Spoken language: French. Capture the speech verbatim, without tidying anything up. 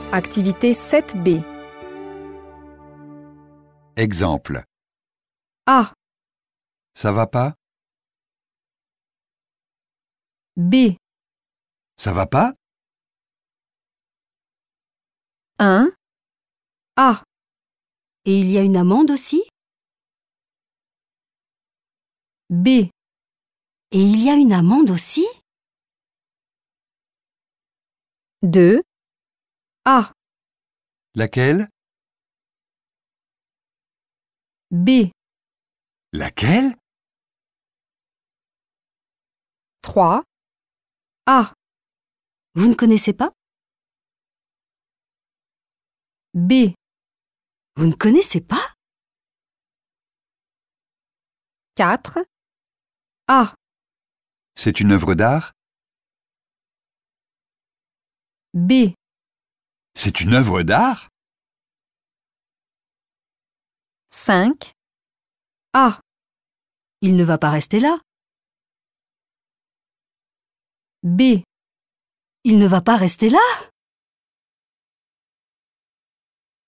Activité sept B. Exemple. A, Ça va pas? B, Ça va pas? un, A, Et il y a une amende aussi? B, Et il y a une amende aussi? deux, A, Laquelle? B, Laquelle? trois, A, Vous ne connaissez pas? B, Vous ne connaissez pas? quatre, A, C'est une œuvre d'art? B, C'est une œuvre d'art? cinq, A, Il ne va pas rester là. B, Il ne va pas rester là.